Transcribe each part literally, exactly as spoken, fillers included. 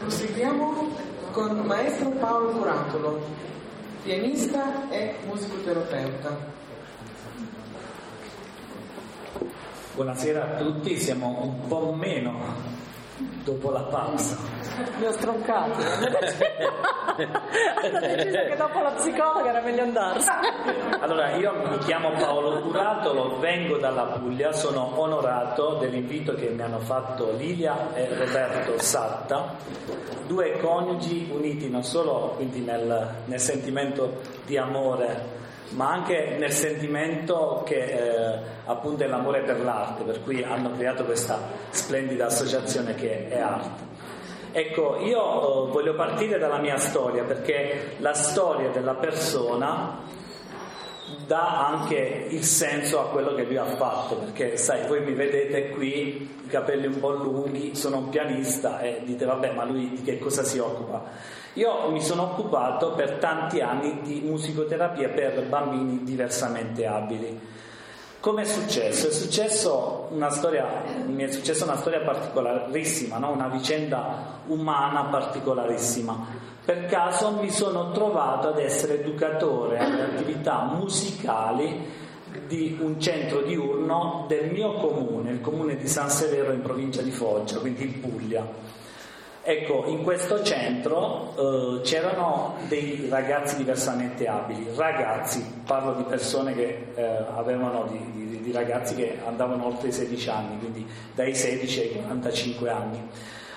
Proseguiamo con il maestro Paolo Curatolo, pianista e musicoterapeuta. Buonasera a tutti, siamo un po' meno dopo la pausa. Mi ho stroncato. Ho deciso che dopo la psicologa era meglio andarsene. Allora, io mi chiamo Paolo Curatolo, vengo dalla Puglia, sono onorato dell'invito che mi hanno fatto Lilia e Roberto Satta, due coniugi uniti non solo quindi nel, nel sentimento di amore, ma anche nel sentimento che eh, appunto è l'amore per l'arte, per cui hanno creato questa splendida associazione che è Arte. Ecco, io eh, voglio partire dalla mia storia, perché la storia della persona dà anche il senso a quello che lui ha fatto, perché sai, voi mi vedete qui, i capelli un po' lunghi, sono un pianista e dite vabbè, ma lui di che cosa si occupa? Io mi sono occupato per tanti anni di musicoterapia per bambini diversamente abili. Come è successo? È successo una storia, mi è successa una storia particolarissima, no? Una vicenda umana particolarissima. Per caso mi sono trovato ad essere educatore alle attività musicali di un centro diurno del mio comune, il comune di San Severo in provincia di Foggia, quindi in Puglia. Ecco, in questo centro eh, c'erano dei ragazzi diversamente abili, ragazzi, parlo di persone che eh, avevano di, di, di ragazzi che andavano oltre i sedici anni, quindi dai sedici ai quarantacinque anni.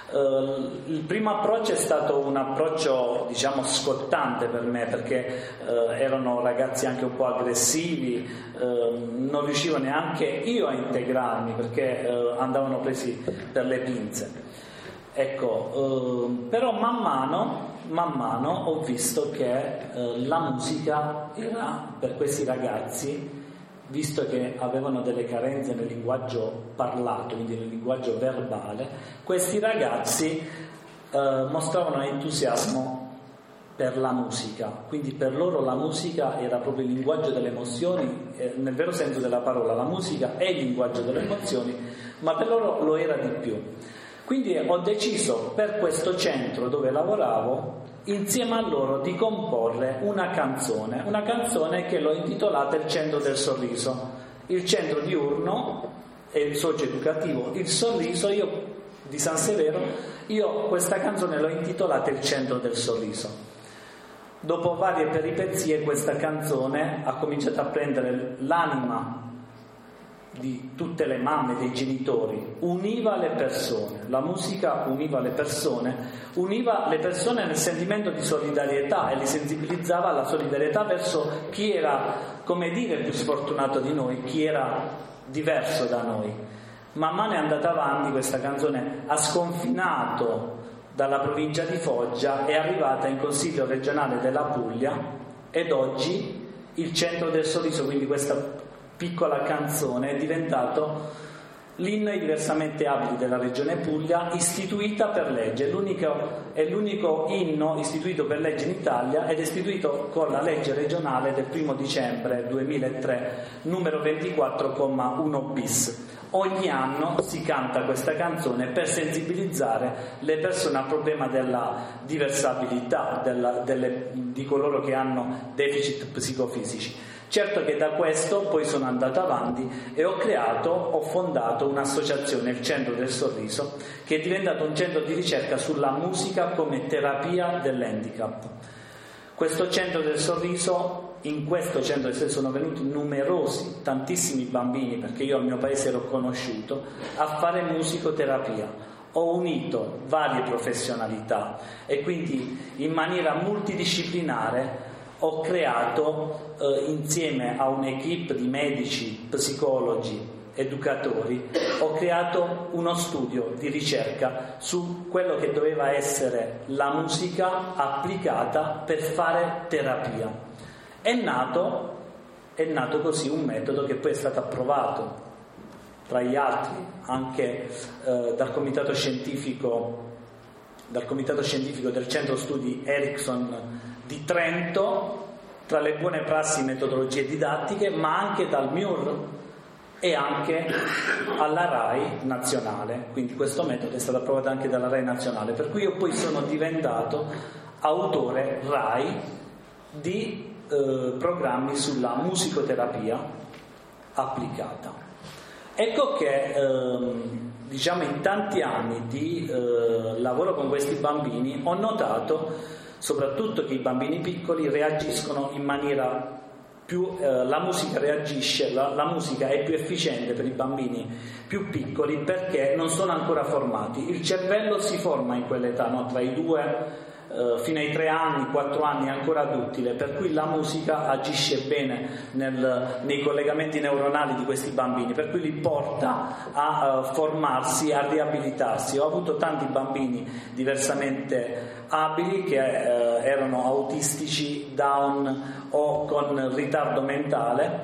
Uh, il primo approccio è stato un approccio, diciamo, scottante per me, perché uh, erano ragazzi anche un po' aggressivi, uh, non riuscivo neanche io a integrarmi perché uh, andavano presi per le pinze. Ecco, uh, però man mano, man mano ho visto che uh, la musica era per questi ragazzi, visto che avevano delle carenze nel linguaggio parlato, quindi nel linguaggio verbale, questi ragazzi eh, mostravano entusiasmo per la musica, quindi per loro la musica era proprio il linguaggio delle emozioni, eh, nel vero senso della parola, la musica è il linguaggio delle emozioni, ma per loro lo era di più. Quindi ho deciso per questo centro dove lavoravo, insieme a loro, di comporre una canzone, una canzone che l'ho intitolata Il Centro del Sorriso. Il centro diurno è il socio educativo, il sorriso, io di San Severo, io questa canzone l'ho intitolata Il Centro del Sorriso. Dopo varie peripezie questa canzone ha cominciato a prendere l'anima di tutte le mamme, dei genitori, univa le persone, la musica univa le persone, univa le persone nel sentimento di solidarietà e li sensibilizzava alla solidarietà verso chi era, come dire, più sfortunato di noi, chi era diverso da noi. Man mano è andata avanti questa canzone, ha sconfinato dalla provincia di Foggia, è arrivata in Consiglio regionale della Puglia ed oggi il Centro del Sorriso, quindi questa piccola canzone, è diventato l'inno ai diversamente abili della regione Puglia, istituita per legge. L'unico, è l'unico inno istituito per legge in Italia ed è istituito con la legge regionale del primo dicembre duemilatré, numero ventiquattro, uno bis. Ogni anno si canta questa canzone per sensibilizzare le persone al problema della diversabilità, della, delle, di coloro che hanno deficit psicofisici. Certo che da questo poi sono andato avanti e ho creato, ho fondato un'associazione, il Centro del Sorriso, che è diventato un centro di ricerca sulla musica come terapia dell'handicap. Questo Centro del Sorriso, in questo Centro del Sorriso sono venuti numerosi, tantissimi bambini, perché io al mio paese ero conosciuto, a fare musicoterapia. Ho unito varie professionalità e quindi in maniera multidisciplinare ho creato, eh, insieme a un'equipe di medici, psicologi, educatori, ho creato uno studio di ricerca su quello che doveva essere la musica applicata per fare terapia. È nato, è nato così un metodo che poi è stato approvato, tra gli altri, anche eh, dal comitato scientifico, dal comitato scientifico del Centro Studi Ericsson di Trento, tra le buone prassi metodologie didattiche, ma anche dal M I U R, e anche alla RAI nazionale, quindi questo metodo è stato approvato anche dalla RAI nazionale, per cui io poi sono diventato autore RAI di eh, programmi sulla musicoterapia applicata. Ecco che ehm, diciamo in tanti anni di eh, lavoro con questi bambini ho notato soprattutto che i bambini piccoli reagiscono in maniera più, eh, la musica reagisce, la, la musica è più efficiente per i bambini più piccoli perché non sono ancora formati. Il cervello si forma in quell'età, no? Tra i due Uh, fino ai tre anni, quattro anni è ancora duttile, per cui la musica agisce bene nel, nei collegamenti neuronali di questi bambini, per cui li porta a uh, formarsi, a riabilitarsi. Ho avuto tanti bambini diversamente abili che uh, erano autistici, down o con ritardo mentale,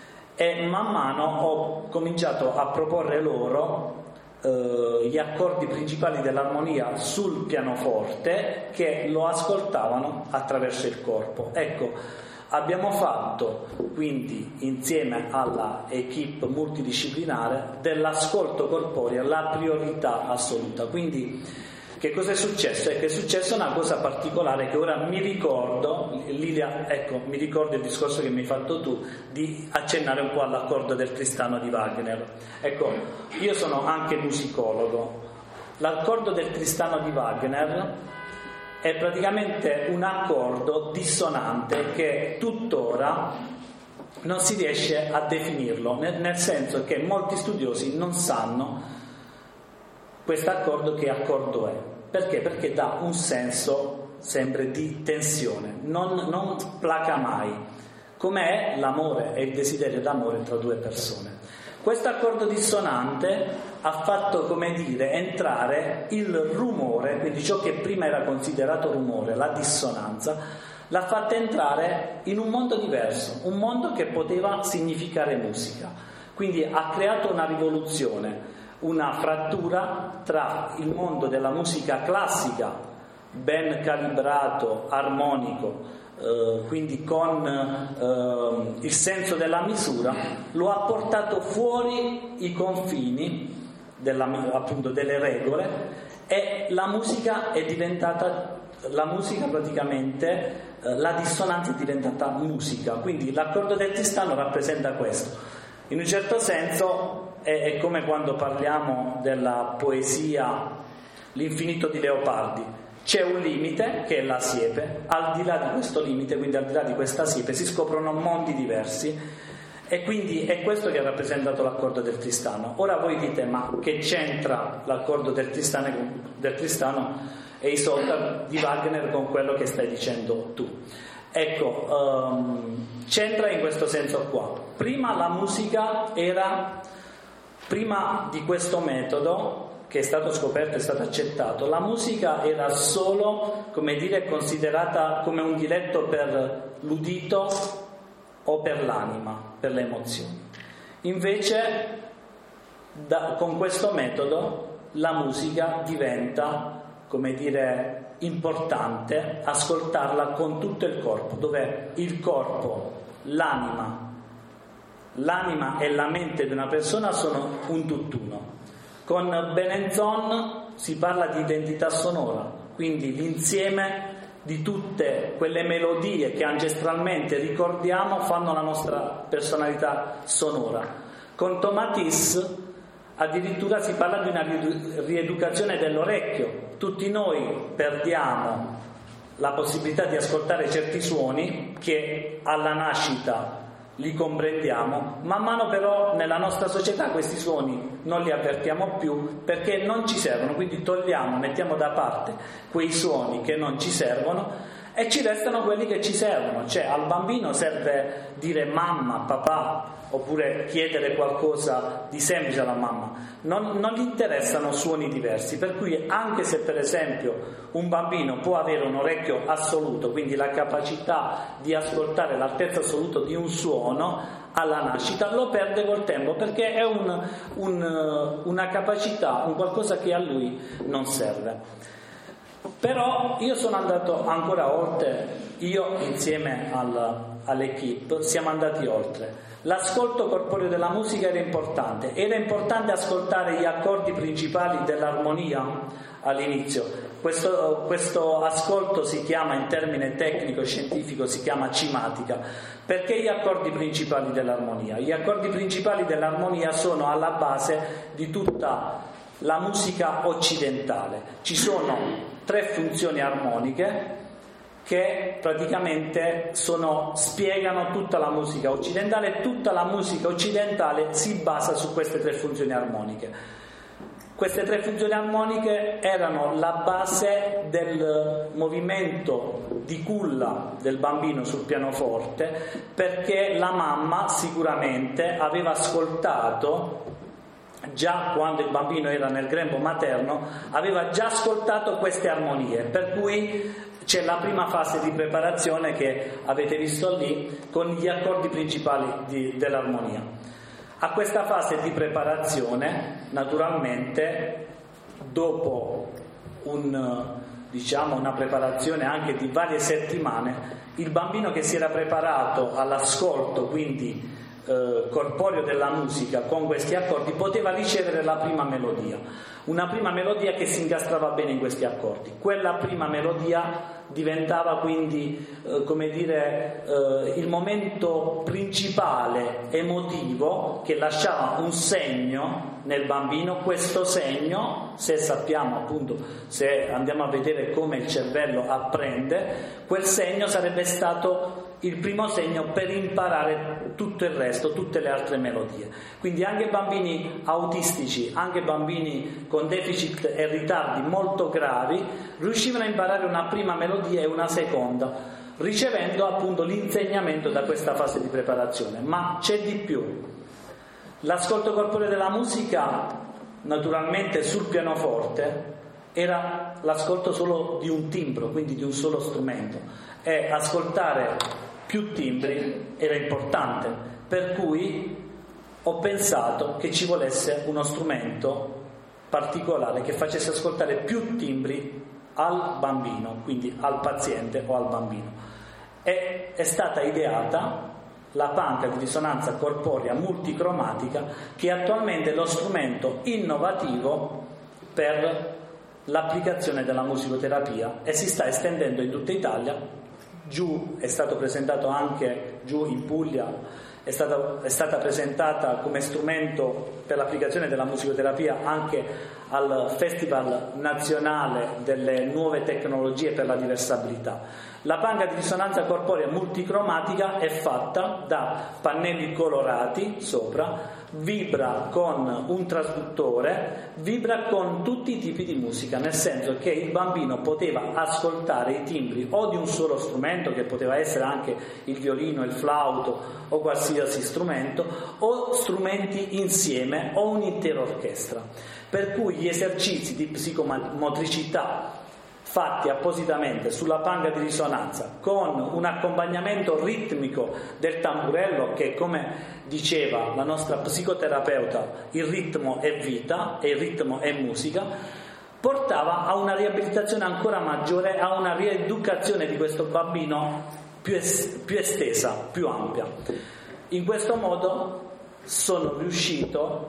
e man mano ho cominciato a proporre loro gli accordi principali dell'armonia sul pianoforte, che lo ascoltavano attraverso il corpo. Ecco, abbiamo fatto quindi insieme alla equipe multidisciplinare dell'ascolto corporeo la priorità assoluta. Quindi che cosa è successo? È che è successa una cosa particolare che ora mi ricordo, Lilia, ecco, mi ricordo il discorso che mi hai fatto tu di accennare un po' all'accordo del Tristano di Wagner. Ecco, io sono anche musicologo. L'accordo del Tristano di Wagner è praticamente un accordo dissonante che tuttora non si riesce a definirlo, nel, nel senso che molti studiosi non sanno questo accordo che accordo è. Perché? Perché dà un senso sempre di tensione, non, non placa mai, come è l'amore e il desiderio d'amore tra due persone. Questo accordo dissonante ha fatto, come dire, entrare il rumore, quindi ciò che prima era considerato rumore, la dissonanza, l'ha fatta entrare in un mondo diverso, un mondo che poteva significare musica. Quindi ha creato una rivoluzione, una frattura tra il mondo della musica classica, ben calibrato, armonico, eh, quindi con eh, il senso della misura, lo ha portato fuori i confini della, appunto delle regole, e la musica è diventata, la musica praticamente, eh, la dissonanza è diventata musica. Quindi l'accordo del Tristano rappresenta questo. In un certo senso è come quando parliamo della poesia L'infinito di Leopardi. C'è un limite che è la siepe, al di là di questo limite, quindi al di là di questa siepe, si scoprono mondi diversi, e quindi è questo che ha rappresentato l'accordo del Tristano. Ora voi dite, ma che c'entra l'accordo del Tristano, del Tristano e Isolde di Wagner con quello che stai dicendo tu? Ecco, um, c'entra in questo senso qua. Prima la musica era, prima di questo metodo che è stato scoperto, è stato accettato, la musica era solo, come dire, considerata come un diletto per l'udito o per l'anima, per le emozioni. Invece da, con questo metodo la musica diventa, come dire, importante ascoltarla con tutto il corpo, dove il corpo, l'anima, l'anima e la mente di una persona sono un tutt'uno. Con Benenzon si parla di identità sonora, quindi l'insieme di tutte quelle melodie che ancestralmente ricordiamo fanno la nostra personalità sonora. Con Tomatis addirittura si parla di una rieducazione dell'orecchio. Tutti noi perdiamo la possibilità di ascoltare certi suoni che alla nascita li comprendiamo, man mano però nella nostra società questi suoni non li avvertiamo più perché non ci servono, quindi togliamo, mettiamo da parte quei suoni che non ci servono e ci restano quelli che ci servono. Cioè al bambino serve dire mamma, papà, oppure chiedere qualcosa di semplice alla mamma, non, non gli interessano suoni diversi, per cui anche se per esempio un bambino può avere un orecchio assoluto, quindi la capacità di ascoltare l'altezza assoluta di un suono, alla nascita lo perde col tempo perché è un, un, una capacità, un qualcosa che a lui non serve. Però io sono andato ancora oltre, io insieme al, all'equipe siamo andati oltre. L'ascolto corporeo della musica era importante, era importante ascoltare gli accordi principali dell'armonia all'inizio. Questo, questo ascolto si chiama, in termine tecnico e scientifico, si chiama cimatica. Perché gli accordi principali dell'armonia? Gli accordi principali dell'armonia sono alla base di tutta la musica occidentale. Ci sono tre funzioni armoniche che praticamente sono, spiegano tutta la musica occidentale, e tutta la musica occidentale si basa su queste tre funzioni armoniche. Queste tre funzioni armoniche erano la base del movimento di culla del bambino sul pianoforte, perché la mamma sicuramente aveva ascoltato, già quando il bambino era nel grembo materno, aveva già ascoltato queste armonie, per cui c'è la prima fase di preparazione che avete visto lì con gli accordi principali di, dell'armonia. A questa fase di preparazione, naturalmente, dopo un, diciamo, una preparazione anche di varie settimane, il bambino che si era preparato all'ascolto, quindi eh, corporeo della musica con questi accordi, poteva ricevere la prima melodia. Una prima melodia che si incastrava bene in questi accordi. Quella prima melodia diventava quindi, eh, come dire, eh, il momento principale emotivo che lasciava un segno nel bambino. Questo segno, se sappiamo appunto, se andiamo a vedere come il cervello apprende, quel segno sarebbe stato il primo segno per imparare tutto il resto, tutte le altre melodie. Quindi anche bambini autistici, anche bambini con deficit e ritardi molto gravi, riuscivano a imparare una prima melodia e una seconda, ricevendo appunto l'insegnamento da questa fase di preparazione. Ma c'è di più. L'ascolto corporeo della musica, naturalmente sul pianoforte, era l'ascolto solo di un timbro, quindi di un solo strumento, e ascoltare più timbri era importante, per cui ho pensato che ci volesse uno strumento particolare che facesse ascoltare più timbri al bambino, quindi al paziente o al bambino. E è stata ideata la panca di risonanza corporea multicromatica, che attualmente è lo strumento innovativo per l'applicazione della musicoterapia e si sta estendendo in tutta Italia. Giù è stato presentato anche, giù in Puglia, è stata, è stata presentata come strumento per l'applicazione della musicoterapia anche al Festival Nazionale delle Nuove Tecnologie per la Diversabilità. La panca di risonanza corporea multicromatica è fatta da pannelli colorati sopra, vibra con un trasduttore, vibra con tutti i tipi di musica, nel senso che il bambino poteva ascoltare i timbri o di un solo strumento, che poteva essere anche il violino, il flauto o qualsiasi strumento, o strumenti insieme o un'intera orchestra. Per cui gli esercizi di psicomotricità fatti appositamente sulla panca di risonanza con un accompagnamento ritmico del tamburello, che, come diceva la nostra psicoterapeuta, il ritmo è vita e il ritmo è musica, portava a una riabilitazione ancora maggiore, a una rieducazione di questo bambino più, es- più estesa, più ampia. In questo modo sono riuscito,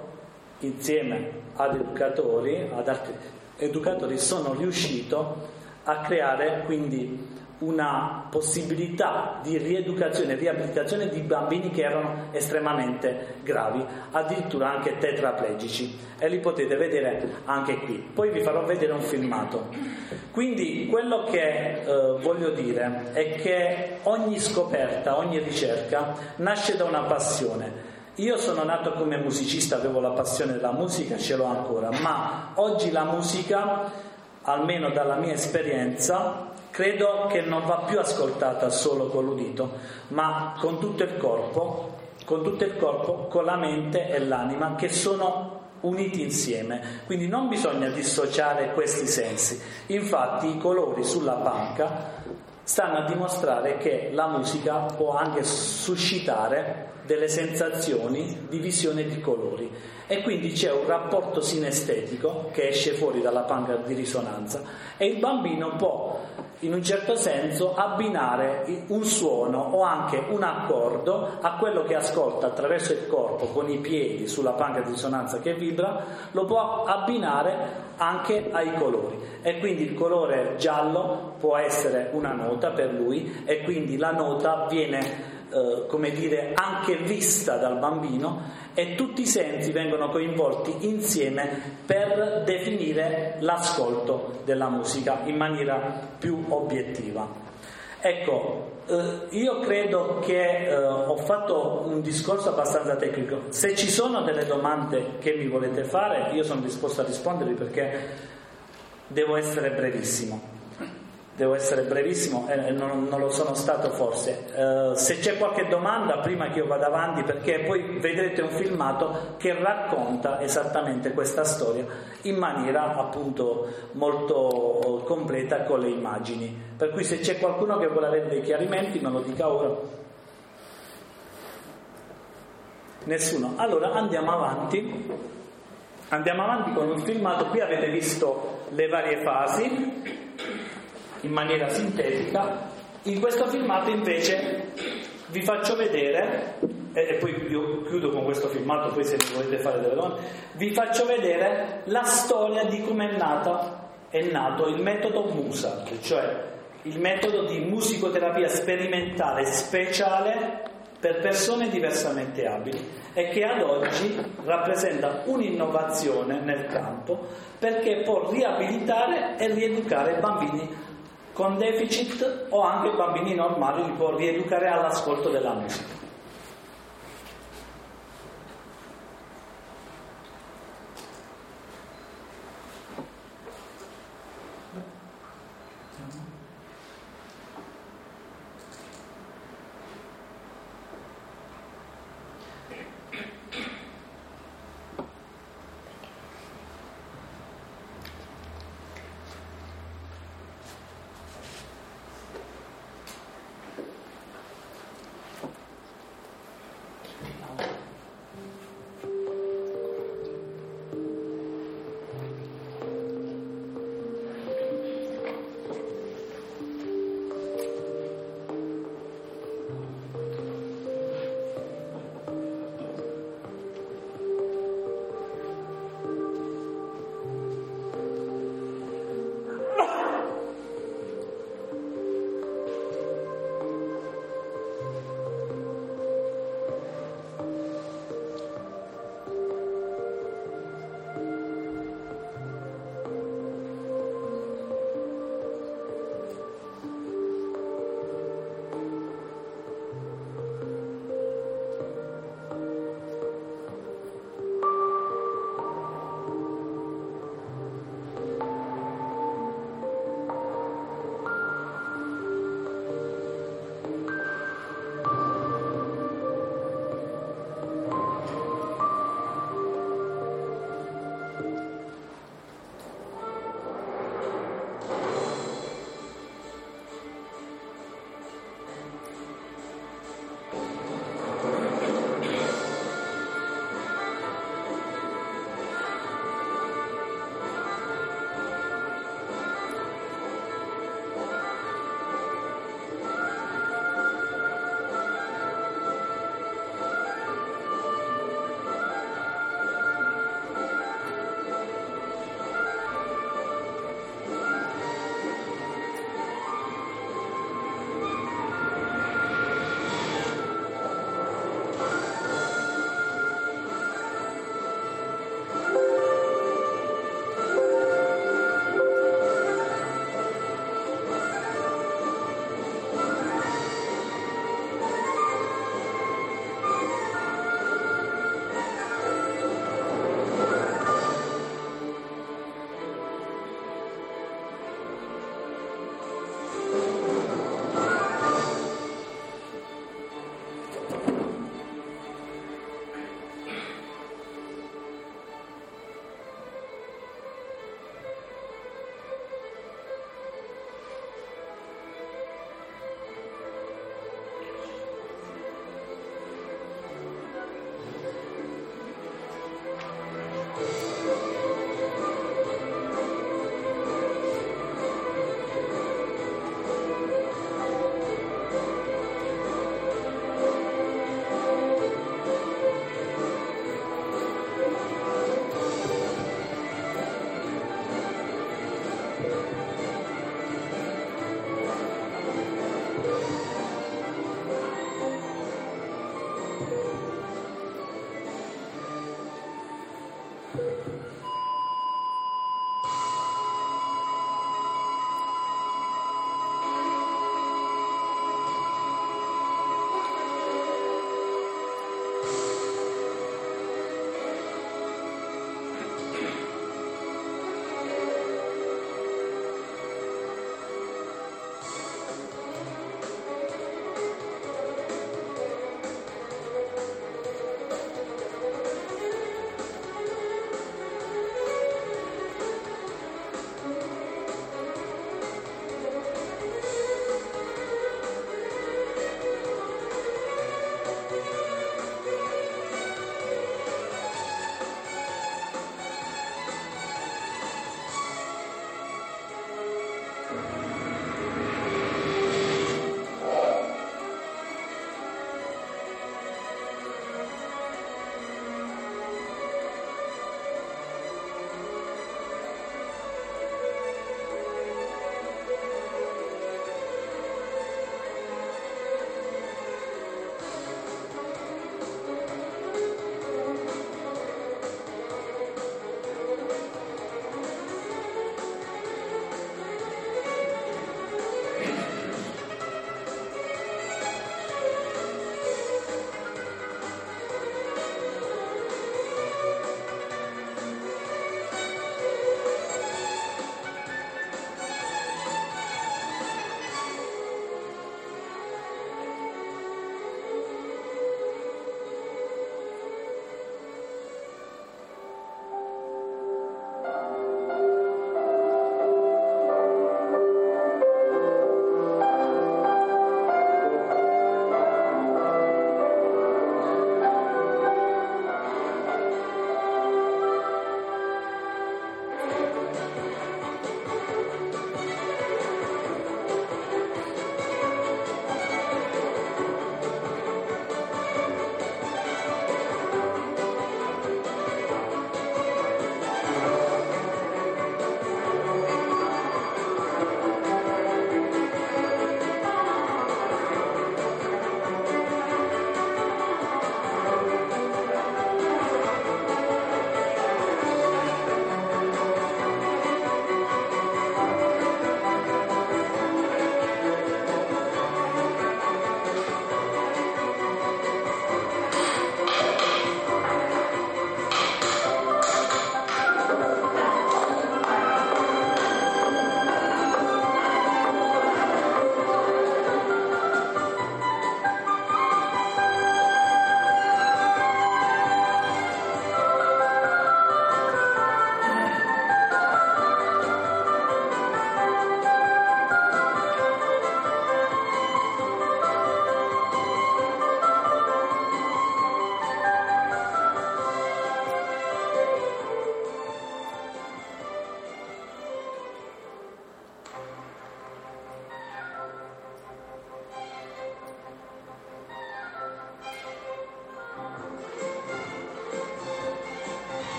insieme ad educatori, ad altri educatori, sono riuscito a creare quindi una possibilità di rieducazione e riabilitazione di bambini che erano estremamente gravi, addirittura anche tetraplegici, e li potete vedere anche qui. Poi vi farò vedere un filmato. Quindi quello che eh, voglio dire è che ogni scoperta, ogni ricerca nasce da una passione. Io sono nato come musicista, avevo la passione della musica, ce l'ho ancora, ma oggi la musica, almeno dalla mia esperienza, credo che non va più ascoltata solo con l'udito, ma con tutto il corpo, con tutto il corpo, con la mente e l'anima, che sono uniti insieme. Quindi non bisogna dissociare questi sensi. Infatti i colori sulla panca stanno a dimostrare che la musica può anche suscitare delle sensazioni di visione di colori, e quindi c'è un rapporto sinestetico che esce fuori dalla panca di risonanza, e il bambino può in un certo senso abbinare un suono o anche un accordo a quello che ascolta attraverso il corpo, con i piedi sulla panca di risonanza che vibra, lo può abbinare anche ai colori, e quindi il colore giallo può essere una nota per lui, e quindi la nota viene eh, come dire anche vista dal bambino, e tutti i sensi vengono coinvolti insieme per definire l'ascolto della musica in maniera più obiettiva. Ecco, eh, io credo che eh, ho fatto un discorso abbastanza tecnico. Se ci sono delle domande che mi volete fare, io sono disposto a rispondervi, perché devo essere brevissimo. Devo essere brevissimo e non, non lo sono stato forse. Uh, se c'è qualche domanda prima che io vada avanti, perché poi vedrete un filmato che racconta esattamente questa storia in maniera appunto molto completa con le immagini. Per cui se c'è qualcuno che vuole avere dei chiarimenti me lo dica ora. Nessuno? Allora andiamo avanti. Andiamo avanti con un filmato. Qui avete visto le varie fasi in maniera sintetica. In questo filmato invece vi faccio vedere, e poi io chiudo con questo filmato, poi se mi volete fare delle domande, vi faccio vedere la storia di come è nata è nato il metodo Musart, cioè il metodo di musicoterapia sperimentale speciale per persone diversamente abili, e che ad oggi rappresenta un'innovazione nel campo, perché può riabilitare e rieducare bambini con deficit o anche bambini normali, li può rieducare all'ascolto della musica.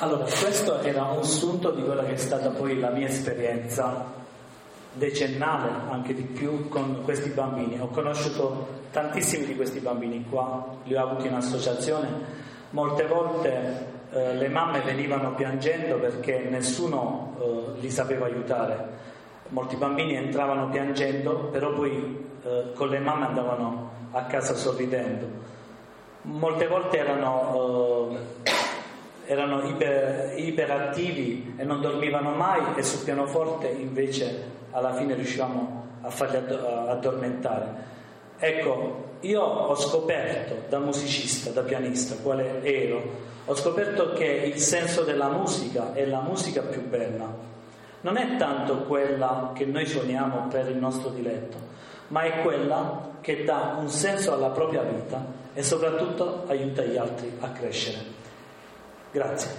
Allora, questo era un sunto di quella che è stata poi la mia esperienza decennale, anche di più, con questi bambini. Ho conosciuto tantissimi di questi bambini qua, li ho avuti in associazione. Molte volte eh, le mamme venivano piangendo perché nessuno eh, li sapeva aiutare. Molti bambini entravano piangendo, però poi eh, con le mamme andavano a casa sorridendo. Molte volte erano... Eh, erano iper, iperattivi e non dormivano mai, e sul pianoforte invece alla fine riuscivamo a farli addormentare. Ecco, io ho scoperto da musicista, da pianista, quale ero, ho scoperto che il senso della musica è la musica più bella. Non è tanto quella che noi suoniamo per il nostro diletto, ma è quella che dà un senso alla propria vita e soprattutto aiuta gli altri a crescere. Grazie.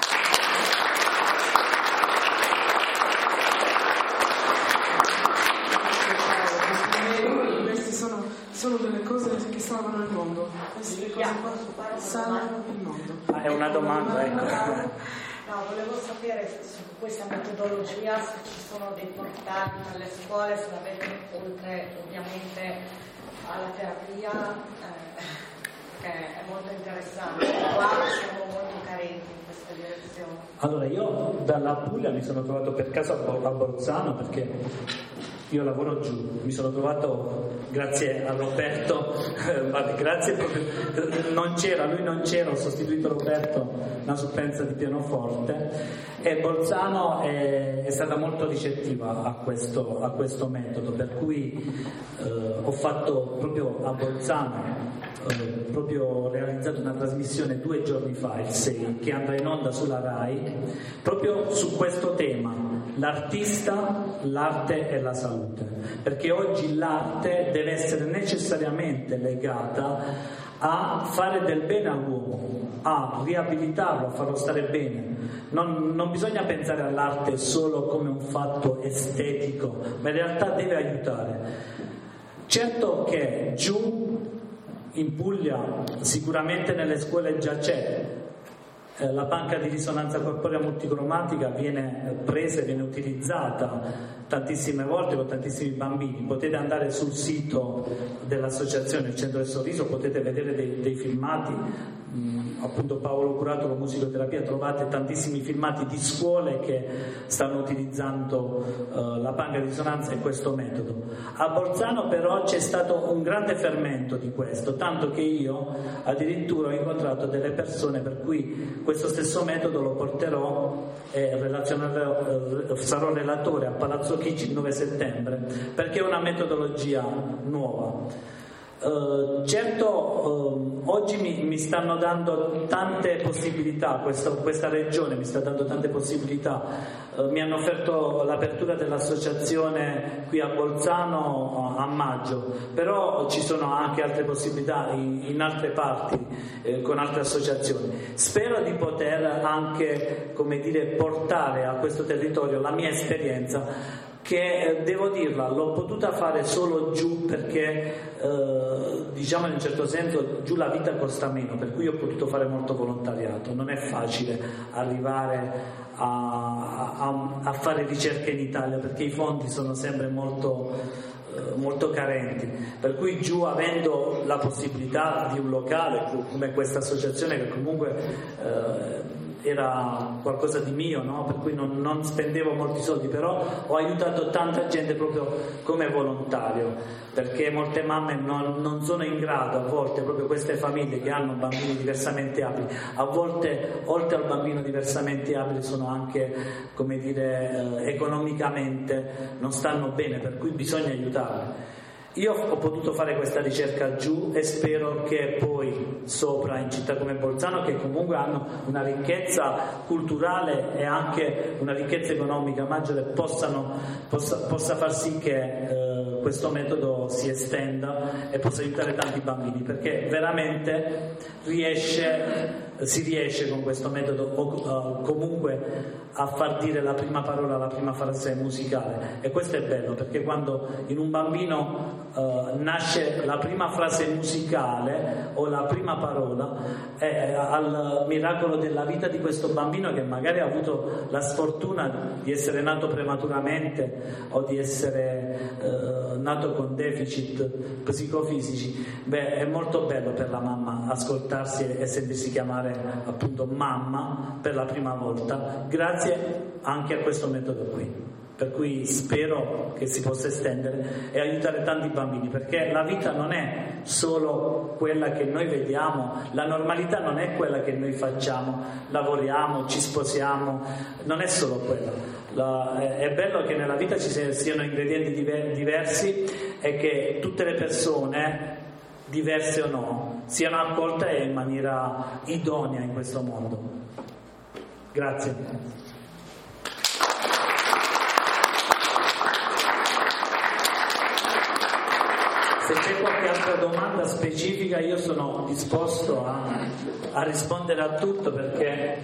Queste sono, sono delle cose che salvano il mondo. Queste cose qua salvano il mondo. Ah, è una domanda, ecco. No, volevo sapere su questa metodologia se ci sono dei portali per le scuole, se avete, oltre ovviamente alla terapia, eh, che è molto interessante. Qua siamo molto carenti in questa direzione. Allora, io dalla Puglia mi sono trovato per caso a Bolzano, perché io lavoro giù, mi sono trovato grazie a Roberto, eh, grazie proprio, non c'era, lui non c'era, ho sostituito Roberto, una supplenza di pianoforte, e Bolzano è, è stata molto ricettiva a questo, a questo metodo, per cui eh, ho fatto proprio a Bolzano, eh, proprio realizzato una trasmissione due giorni fa, il sei, che andrà in onda sulla Rai, proprio su questo tema, l'artista, l'arte e la salute, perché oggi l'arte deve essere necessariamente legata a fare del bene all'uomo, a riabilitarlo, a farlo stare bene. Non, non bisogna pensare all'arte solo come un fatto estetico, ma in realtà deve aiutare. Certo che giù in Puglia sicuramente nelle scuole già c'è, eh, la banca di risonanza corporea multicromatica viene presa e viene utilizzata tantissime volte con tantissimi bambini. Potete andare sul sito dell'associazione Il Centro del Sorriso, potete vedere dei, dei filmati, mh, appunto Paolo Curatolo Musicoterapia, trovate tantissimi filmati di scuole che stanno utilizzando uh, la banca di risonanza e questo metodo. A Bolzano però c'è stato un grande fermento di questo, tanto che io addirittura ho incontrato delle persone per cui questo stesso metodo lo porterò e relazionerò, sarò relatore a Palazzo Chigi il nove settembre, perché è una metodologia nuova. Uh, certo, uh, oggi mi, mi stanno dando tante possibilità, questa, questa regione mi sta dando tante possibilità, uh, mi hanno offerto l'apertura dell'associazione qui a Bolzano a maggio, però ci sono anche altre possibilità in, in altre parti, eh, con altre associazioni. Spero di poter anche, come dire, portare a questo territorio la mia esperienza, che devo dirla, l'ho potuta fare solo giù perché eh, diciamo in un certo senso giù la vita costa meno, per cui ho potuto fare molto volontariato. Non è facile arrivare a, a, a fare ricerche in Italia perché i fondi sono sempre molto, eh, molto carenti, per cui giù, avendo la possibilità di un locale come questa associazione che comunque eh, era qualcosa di mio, no? Per cui non, non spendevo molti soldi, però ho aiutato tanta gente proprio come volontario, perché molte mamme non, non sono in grado, a volte, proprio queste famiglie che hanno bambini diversamente abili, a volte oltre al bambino diversamente abile sono anche, come dire, eh, economicamente non stanno bene, per cui bisogna aiutarli. Io ho potuto fare questa ricerca giù e spero che poi sopra in città come Bolzano, che comunque hanno una ricchezza culturale e anche una ricchezza economica maggiore, possano, possa, possa far sì che eh, questo metodo si estenda e possa aiutare tanti bambini, perché veramente riesce si riesce con questo metodo o uh, comunque a far dire la prima parola, la prima frase musicale, e questo è bello perché quando in un bambino uh, nasce la prima frase musicale o la prima parola, è al miracolo della vita di questo bambino che magari ha avuto la sfortuna di essere nato prematuramente o di essere uh, nato con deficit psicofisici. Beh, è molto bello per la mamma ascoltarsi e sentirsi chiamare appunto mamma per la prima volta, grazie anche a questo metodo qui. Per cui spero che si possa estendere e aiutare tanti bambini, perché la vita non è solo quella che noi vediamo, la normalità non è quella che noi facciamo, lavoriamo, ci sposiamo, non è solo quella. La, è, è bello che nella vita ci siano ingredienti diver, diversi e che tutte le persone, diverse o no, siano accolte in maniera idonea in questo mondo. Grazie. Se c'è qualche altra domanda specifica io sono disposto a, a rispondere a tutto, perché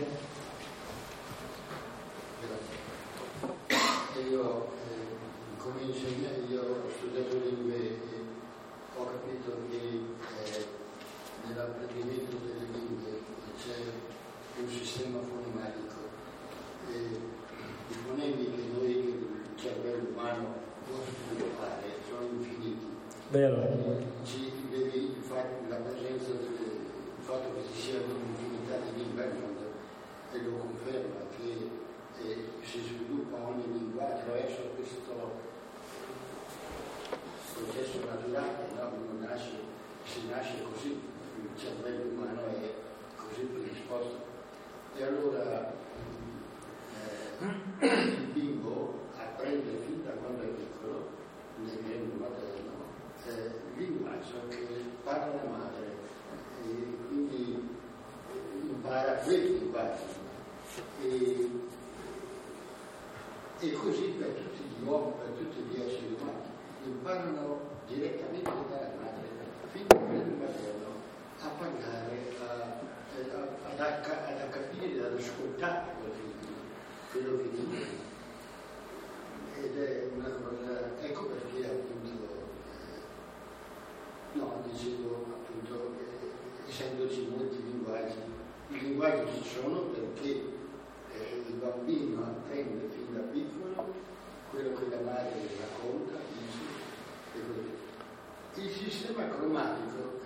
io eh, come insegnante, io ho studiato lingue e ho capito che eh, nell'apprendimento delle lingue c'è un sistema fonematico e i fonemi che noi, il cervello umano può sviluppare sono infiniti. Vero. Ci devi fare la presenza del il fatto che ci sia un'infinità di lingue al mondo e lo conferma che eh, si sviluppa ogni lingua attraverso questo processo naturale, no? Uno nasce, si nasce così, il cervello umano è così predisposto. E allora eh, il bimbo apprende fin da quando è piccolo, nel grembo materno, Eh, linguaggio che parla la madre e quindi impara quel linguaggio e, e così per tutti gli uomini, per tutti gli esseri umani imparano direttamente dalla madre fin da grembo materno a parlare, a, a, ad, ad, ad capire, ad ascoltare quello che dicono, ed è una cosa, ecco perché appunto no, dicevo appunto, eh, essendoci molti linguaggi, i linguaggi ci sono perché eh, il bambino apprende fin da piccolo quello che la madre racconta, dice, e così. Il sistema cromatico,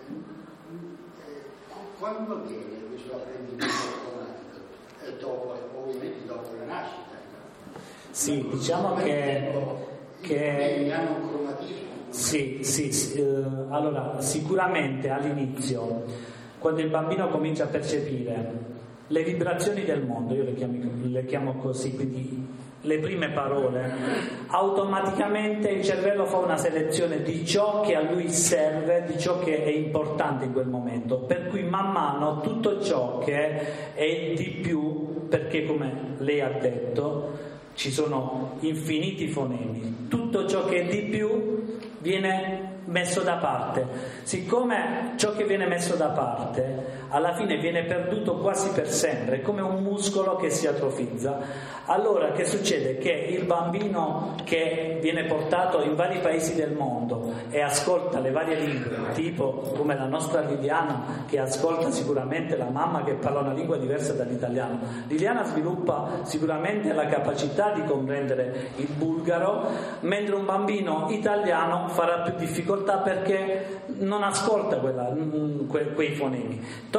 eh, quando avviene questo apprendimento cromatico? Eh, dopo, ovviamente dopo la nascita. No? Sì, diciamo che... che... hanno un cromatismo. Sì, sì, sì. Eh, allora sicuramente all'inizio, quando il bambino comincia a percepire le vibrazioni del mondo, io le chiamo, le chiamo così, quindi le prime parole, automaticamente il cervello fa una selezione di ciò che a lui serve, di ciò che è importante in quel momento, per cui man mano tutto ciò che è di più, perché come lei ha detto ci sono infiniti fonemi, tutto ciò che è di più viene messo da parte. Siccome ciò che viene messo da parte alla fine viene perduto quasi per sempre, è come un muscolo che si atrofizza, allora che succede? Che il bambino che viene portato in vari paesi del mondo e ascolta le varie lingue, tipo come la nostra Liliana che ascolta sicuramente la mamma che parla una lingua diversa dall'italiano, Liliana sviluppa sicuramente la capacità di comprendere il bulgaro, mentre un bambino italiano farà più difficoltà perché non ascolta quella, que, quei fonemi.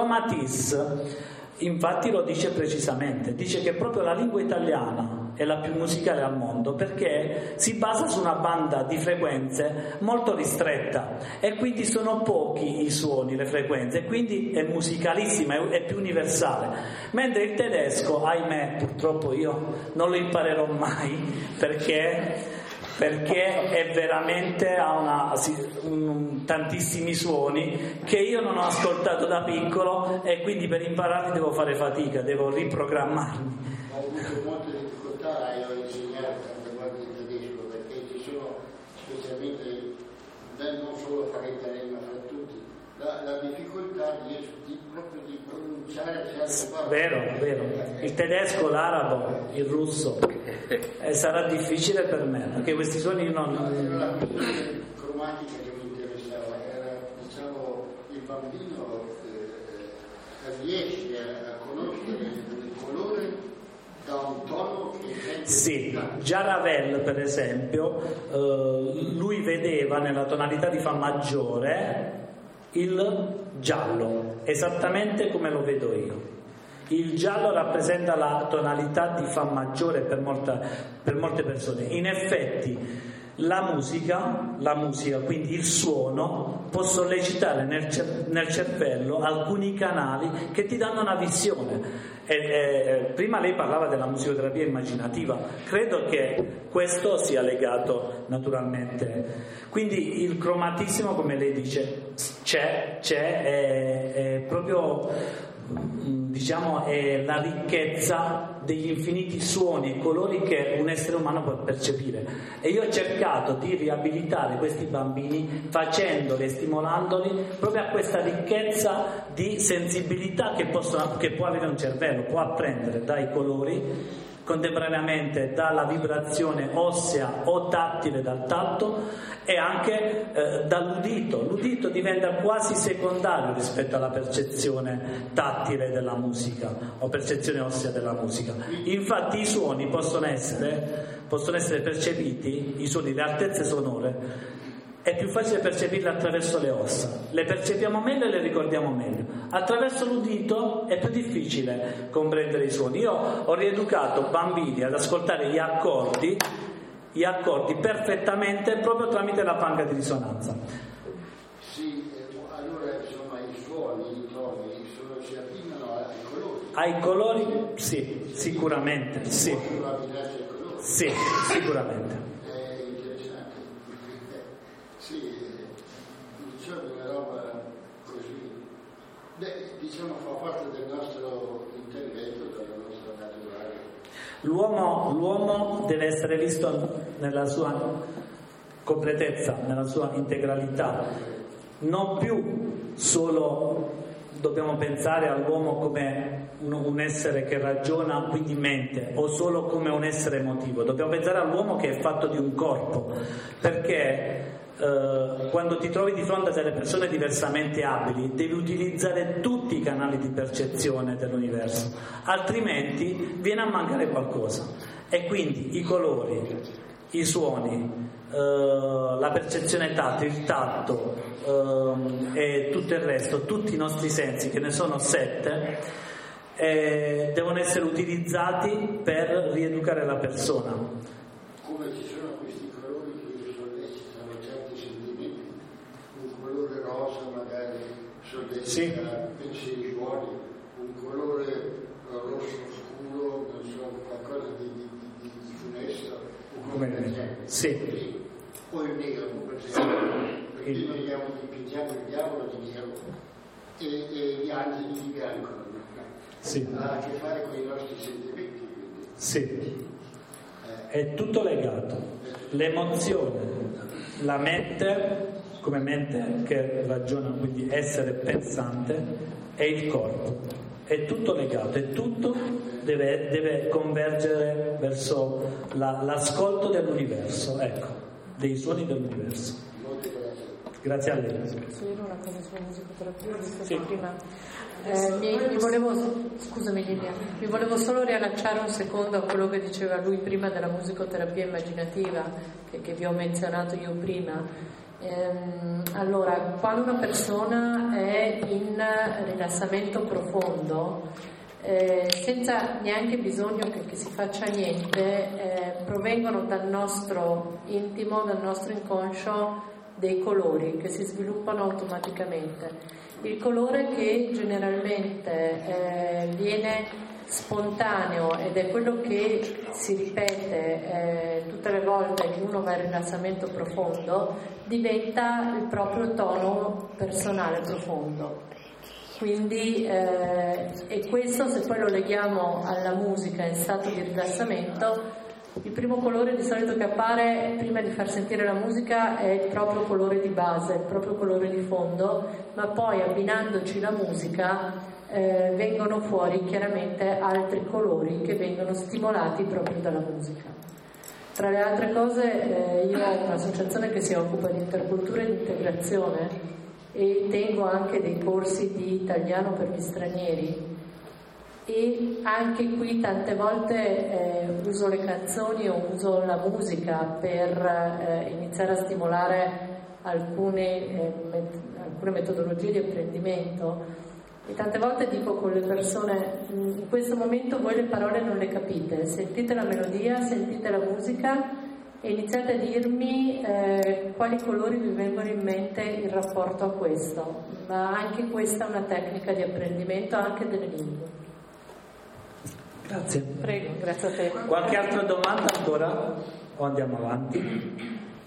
Tomatis infatti lo dice precisamente, dice che proprio la lingua italiana è la più musicale al mondo perché si basa su una banda di frequenze molto ristretta e quindi sono pochi i suoni, le frequenze, e quindi è musicalissima, è, è più universale, mentre il tedesco, ahimè, purtroppo io non lo imparerò mai perché perché è veramente ha una, un, tantissimi suoni che io non ho ascoltato da piccolo e quindi per impararli devo fare fatica, devo riprogrammarmi. Ho avuto molte difficoltà e ho insegnato tante volte il tedesco perché ci sono specialmente non solo fra gli italiani ma fra tutti la, la difficoltà di, di proprio di pronunciare certe parole. Vero, vero. Il tedesco, l'arabo, il russo. Eh, sarà difficile per me, perché questi suoni non... Era la questione cromatica che mi interessava, era, diciamo, il bambino eh, riesce a, a conoscere il colore da un tono che sente. Sì, già Ravel per esempio, eh, lui vedeva nella tonalità di Fa maggiore il giallo, esattamente come lo vedo io. Il giallo rappresenta la tonalità di Fa maggiore per, molta, per molte persone. In effetti la musica, la musica, quindi il suono, può sollecitare nel, cer- nel cervello alcuni canali che ti danno una visione. E, e, prima lei parlava della musicoterapia immaginativa, credo che questo sia legato naturalmente. Quindi il cromatismo, come lei dice, c'è, c'è, è, è proprio... diciamo è la ricchezza degli infiniti suoni e colori che un essere umano può percepire, e io ho cercato di riabilitare questi bambini facendoli e stimolandoli proprio a questa ricchezza di sensibilità che, possono, che può avere un cervello, può apprendere dai colori, contemporaneamente dalla vibrazione ossea o tattile dal tatto, e anche eh, dall'udito. L'udito diventa quasi secondario rispetto alla percezione tattile della musica o percezione ossea della musica. Infatti i suoni possono essere, possono essere percepiti, i suoni, le altezze sonore, è più facile percepirle attraverso le ossa, le percepiamo meglio e le ricordiamo meglio. Attraverso l'udito è più difficile comprendere i suoni. Io ho rieducato bambini ad ascoltare gli accordi, gli accordi perfettamente proprio tramite la banca di risonanza. Sì, allora insomma i suoni, i toni sono, si abbinano ai colori. Ai colori? Sì, sicuramente, sì. Possono abbinarsi ai colori? Sì, sicuramente. È interessante. Sì, diciamo una roba così. Beh, diciamo fa parte del nostro intelletto, della nostra naturale. L'uomo, l'uomo deve essere visto nella sua completezza, nella sua integralità, non più solo dobbiamo pensare all'uomo come un, un essere che ragiona, quindi mente, o solo come un essere emotivo. Dobbiamo pensare all'uomo che è fatto di un corpo, perché Uh, quando ti trovi di fronte a delle persone diversamente abili devi utilizzare tutti i canali di percezione dell'universo, altrimenti viene a mancare qualcosa. E quindi i colori, i suoni, uh, la percezione tattile, il tatto uh, e tutto il resto, tutti i nostri sensi, che ne sono sette, eh, devono essere utilizzati per rieducare la persona. Come ci sono questi colori che sollecitano certi sentimenti, un colore rosa magari sollecita sì. pensieri buoni, un colore rosso scuro, non so, qualcosa di, di, di, di funesto, come il sì. o il nero, per esempio, perché noi vediamo, dipingiamo il diavolo di nero e, e gli angeli di bianco, sì. ha a che fare con i nostri sentimenti. Quindi. Sì. È tutto legato, l'emozione, la mente, come mente che ragiona, quindi essere pensante, e il corpo, è tutto legato, e tutto deve, deve convergere verso la, l'ascolto dell'universo, ecco, dei suoni dell'universo. Grazie a lei. Posso dire una cosa sulla musicoterapia, visto sì. che prima eh, mi, mi volevo, scusami Lilia, mi volevo solo riallacciare un secondo a quello che diceva lui prima della musicoterapia immaginativa, che, che vi ho menzionato io prima. Ehm, allora, quando una persona è in rilassamento profondo, eh, senza neanche bisogno che, che si faccia niente, eh, provengono dal nostro intimo, dal nostro inconscio, dei colori che si sviluppano automaticamente. Il colore che generalmente eh, viene spontaneo ed è quello che si ripete eh, tutte le volte che uno va in rilassamento profondo, diventa il proprio tono personale profondo. Quindi eh, e questo, se poi lo leghiamo alla musica in stato di rilassamento, Il primo colore di solito che appare prima di far sentire la musica è il proprio colore di base, il proprio colore di fondo, ma poi abbinandoci la musica eh, vengono fuori chiaramente altri colori che vengono stimolati proprio dalla musica. Tra le altre cose eh, io ho un'associazione che si occupa di intercultura e di integrazione e tengo anche dei corsi di italiano per gli stranieri. E anche qui tante volte eh, uso le canzoni o uso la musica per eh, iniziare a stimolare alcune, eh, met- alcune metodologie di apprendimento, e tante volte dico con le persone: in questo momento voi le parole non le capite, sentite la melodia, sentite la musica e iniziate a dirmi eh, quali colori vi vengono in mente in rapporto a questo. Ma anche questa è una tecnica di apprendimento anche delle lingue. Grazie. Prego, grazie a te. Qualche altra domanda ancora? O andiamo avanti?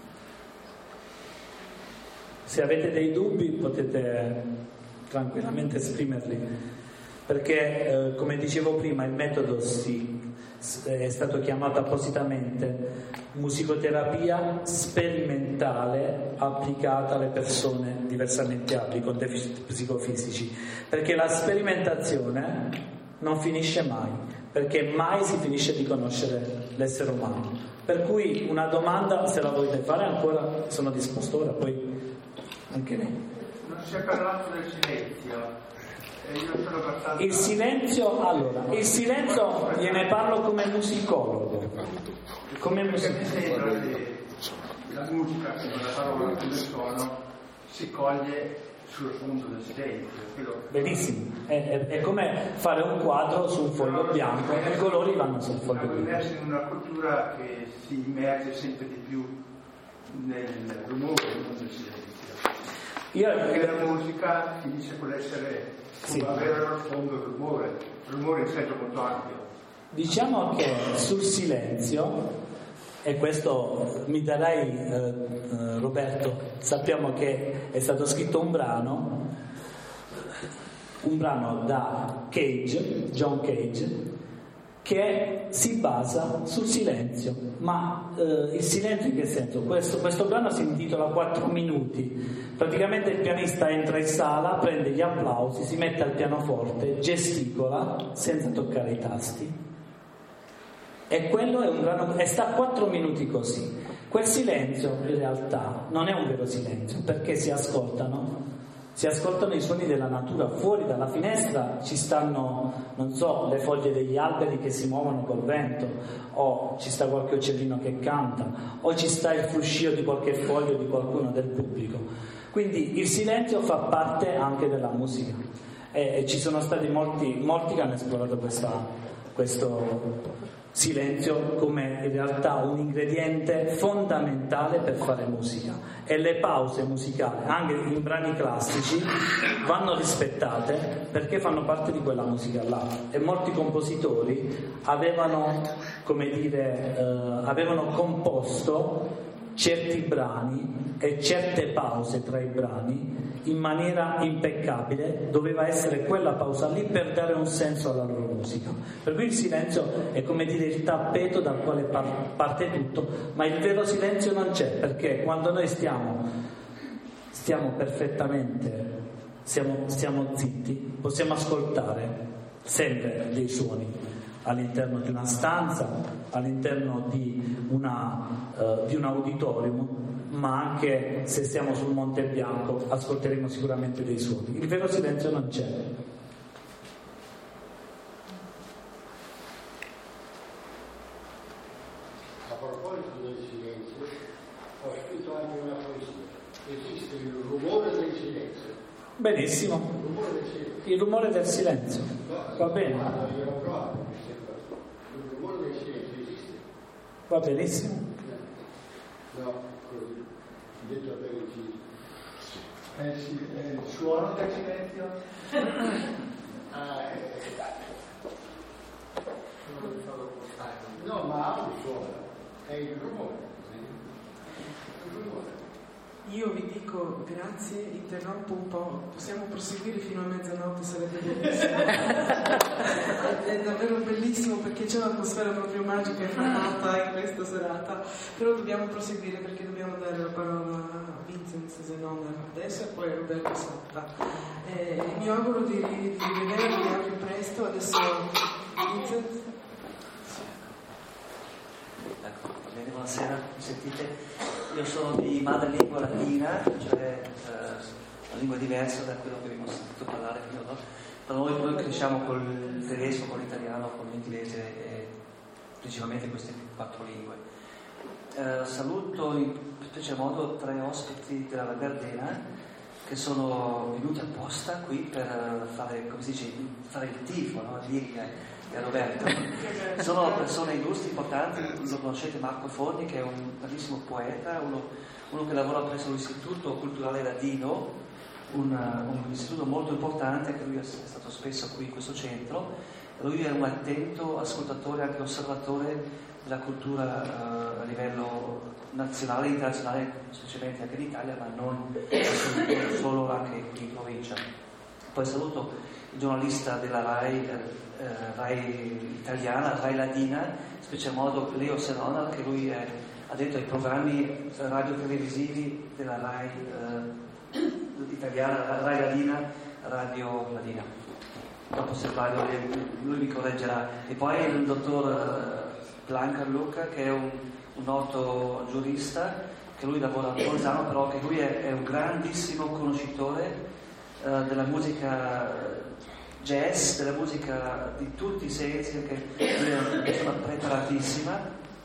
Se avete dei dubbi potete tranquillamente esprimerli, perché eh, come dicevo prima il metodo si, è stato chiamato appositamente musicoterapia sperimentale applicata alle persone diversamente abili con deficit psicofisici, perché la sperimentazione non finisce mai, perché mai si finisce di conoscere l'essere umano. Per cui una domanda, se la volete fare ancora, sono disposto ora, poi anche lei. Non si è parlato del silenzio. E io sono abbastanza... Il silenzio, allora, il silenzio gliene parlo come musicologo. Come musicologo. Perché mi sembra che la musica, come la parola, come il suono, si coglie sullo sfondo del silenzio. Quello... Benissimo, è, è, è come fare un quadro su un foglio bianco, i colori vanno sul foglio Siamo bianco. immersi in una cultura che si immerge sempre di più nel rumore, non nel silenzio. Io, Perché la musica finisce con l'essere, sì, avere allo sfondo il rumore, il rumore in senso molto ampio. diciamo che sul silenzio, e questo mi darai eh, eh, Roberto, sappiamo che è stato scritto un brano, un brano da Cage, John Cage, che si basa sul silenzio, ma eh, il silenzio in che senso? Questo, questo brano si intitola quattro minuti. Praticamente il pianista entra in sala, prende gli applausi, si mette al pianoforte, gesticola senza toccare i tasti, e quello è un brano, e sta quattro minuti così. Quel silenzio in realtà non è un vero silenzio, perché si ascoltano Si ascoltano i suoni della natura. Fuori dalla finestra ci stanno, non so, le foglie degli alberi che si muovono col vento, o ci sta qualche uccellino che canta, o ci sta il fruscio di qualche foglio di qualcuno del pubblico. Quindi il silenzio fa parte anche della musica, e, e ci sono stati molti, molti che hanno esplorato questa, questo silenzio come in realtà un ingrediente fondamentale per fare musica, e le pause musicali anche in brani classici vanno rispettate perché fanno parte di quella musica là, e molti compositori avevano, come dire, eh, avevano composto certi brani e certe pause tra i brani in maniera impeccabile. Doveva essere quella pausa lì per dare un senso alla loro musica. Per cui il silenzio è, come dire, il tappeto dal quale par- parte tutto, ma il vero silenzio non c'è, perché quando noi stiamo stiamo perfettamente stiamo, stiamo zitti, possiamo ascoltare sempre dei suoni all'interno di una stanza, all'interno di, una, uh, di un auditorium, ma anche se stiamo sul Monte Bianco ascolteremo sicuramente dei suoni. Il vero silenzio non c'è. A proposito del silenzio, ho scritto anche una poesia. Esiste il rumore del silenzio. Benissimo. Il rumore del silenzio. Il rumore del silenzio. Va bene. Io ho provato. Il rumore del silenzio esiste. Va benissimo. No, così, detto per il giro. Eh sì, è il suono del silenzio. Ah, eh, no, ma ha un suono, è il rumore. Il rumore. Io vi dico grazie, interrompo un po', possiamo proseguire fino a mezzanotte, sarebbe bellissimo. È davvero bellissimo perché c'è un'atmosfera proprio magica e formata in questa serata, però dobbiamo proseguire perché dobbiamo dare la parola a Vincenzo Zenoner adesso e poi a Roberto Satta. Eh, mi auguro di, di rivedervi anche presto, adesso Vincenzo. Ecco, bene, buonasera, mi sentite? Io sono di madrelingua latina, cioè eh, una lingua diversa da quello che abbiamo sentito parlare finora. Per noi, noi cresciamo col tedesco, con l'italiano, con l'inglese e principalmente queste quattro lingue. Eh, saluto in special modo tre ospiti della Val Gardena che sono venuti apposta qui per fare, come si dice, fare il tifo, no? Liria e Roberto. Sono persone illustri, importanti. Lo conoscete, Marco Forni, che è un bravissimo poeta, uno, uno che lavora presso l'Istituto Culturale Ladino, un, un istituto molto importante, che lui è stato spesso qui in questo centro. Lui è un attento ascoltatore, anche osservatore della cultura uh, a livello nazionale e internazionale, specialmente anche in Italia, ma non solo, anche qui in provincia. Poi saluto il giornalista della RAI, eh, RAI italiana, RAI Ladina, in special modo Leo Senona, che lui è addetto ai programmi radio-televisivi della RAI eh, italiana, RAI Ladina, Radio Ladina. Dopo se sbaglio lui mi correggerà. E poi il dottor Blanca Luca, che è un, un noto giurista, che lui lavora a Bolzano, però che lui è, è un grandissimo conoscitore eh, della musica jazz, della musica di tutti i sensi, che lui è una persona preparatissima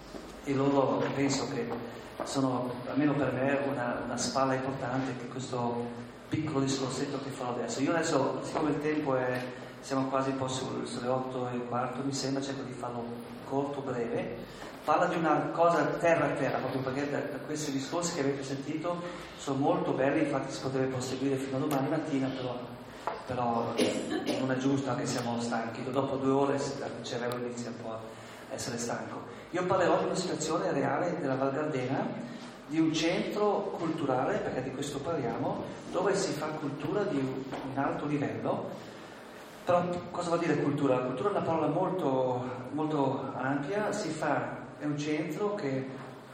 e loro penso che sono, almeno per me, una, una spalla importante di questo piccolo discorsetto che farò adesso. Io adesso, siccome il tempo è, siamo quasi un po' sul, sulle otto e un quarto, mi sembra, cerco di farlo corto, breve. Parla di una cosa terra a terra, proprio perché da, da questi discorsi che avete sentito sono molto belli, infatti si potrebbe proseguire fino a domani mattina, però però non è giusto, anche siamo stanchi. Dopo due ore il cervello inizia un po' a essere stanco. Io parlerò di una situazione reale della Val Gardena, di un centro culturale, perché di questo parliamo, dove si fa cultura di un alto livello. Però cosa vuol dire cultura? La cultura è una parola molto, molto ampia, si fa, è un centro che